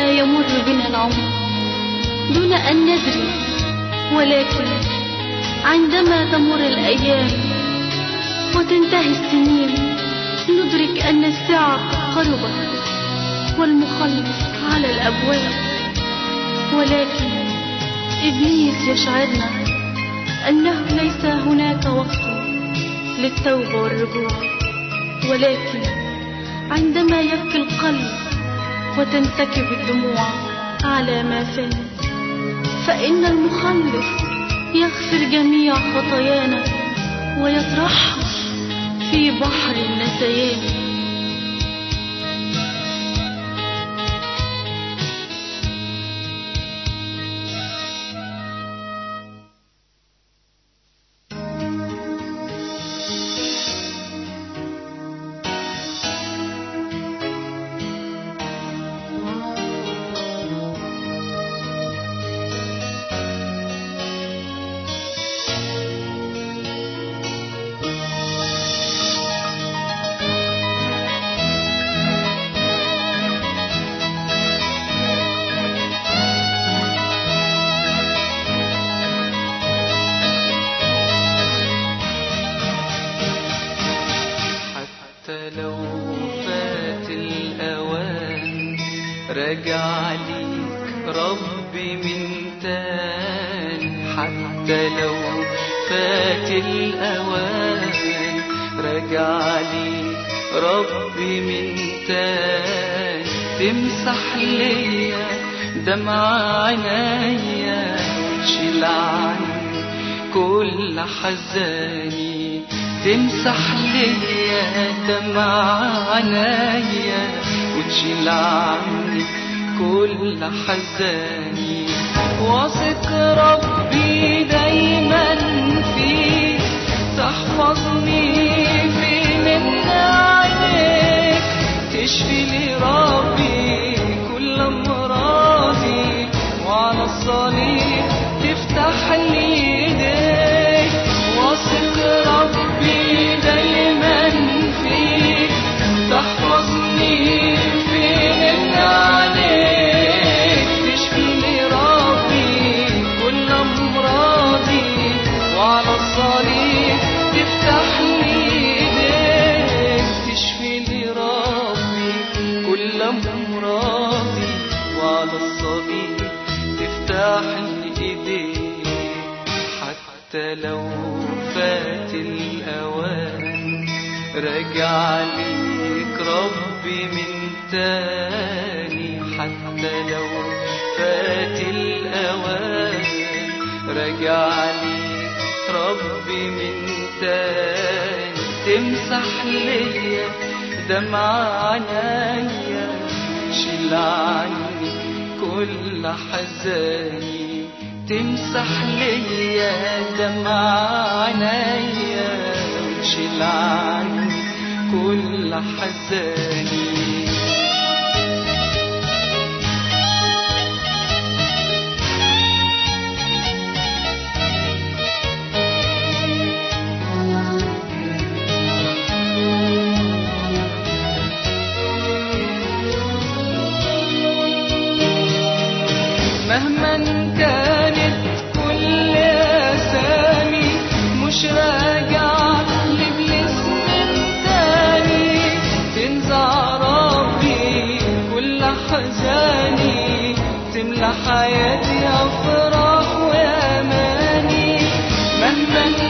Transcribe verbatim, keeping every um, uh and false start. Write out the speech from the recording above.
عندما يمر بنا العمر دون أن ندري، ولكن عندما تمر الأيام وتنتهي السنين ندرك أن الساعة قد قربت والمخلص على الأبواب. ولكن إبليس يشعرنا أنه ليس هناك وقت للتوبة والرجوع، ولكن عندما يبكي القلب وتنسكب الدموع على ما فات فإن المخلص يغفر جميع خطايانا ويطرحها في بحر النسيان. لو فات الأوان رجع ليك ربي من تاني، حتى لو فات الأوان رجع ليك ربي من تاني، تمسح ليا دمع عينيا وتشيل عني كل حزاني، تمسح ليا دمع عينيا وتشيل عني كل حزاني. واثق ربي دايما فيك تحفظني في من عينيك، تشفي لي ربي كل امراضي وعلى الصليب تفتح لي ايديك. واثق ربي دايما فيك تحفظني في من عينيك، تشفي لي ربي كل امراضي وعلى الصليب تفتح لي ايديك، تشفي لي ربي كل امراضي وعلى الصليب تفتح لي ايديك. حتى لو فات الأوان رجع ليك ربي من تاني، حتى لو فات الأوان رجع ليك ربي من تاني، تمسح ليا دمع عينيا تشيل عني كل حزاني، تمسح ليا دمع عينيا وتشيل عني كل حزاني. مهما كانت كل أسامي مش راجع لإبليس من تاني، تنزع ربي كل حزاني، تملى حياتي أفراح وأماني. مهما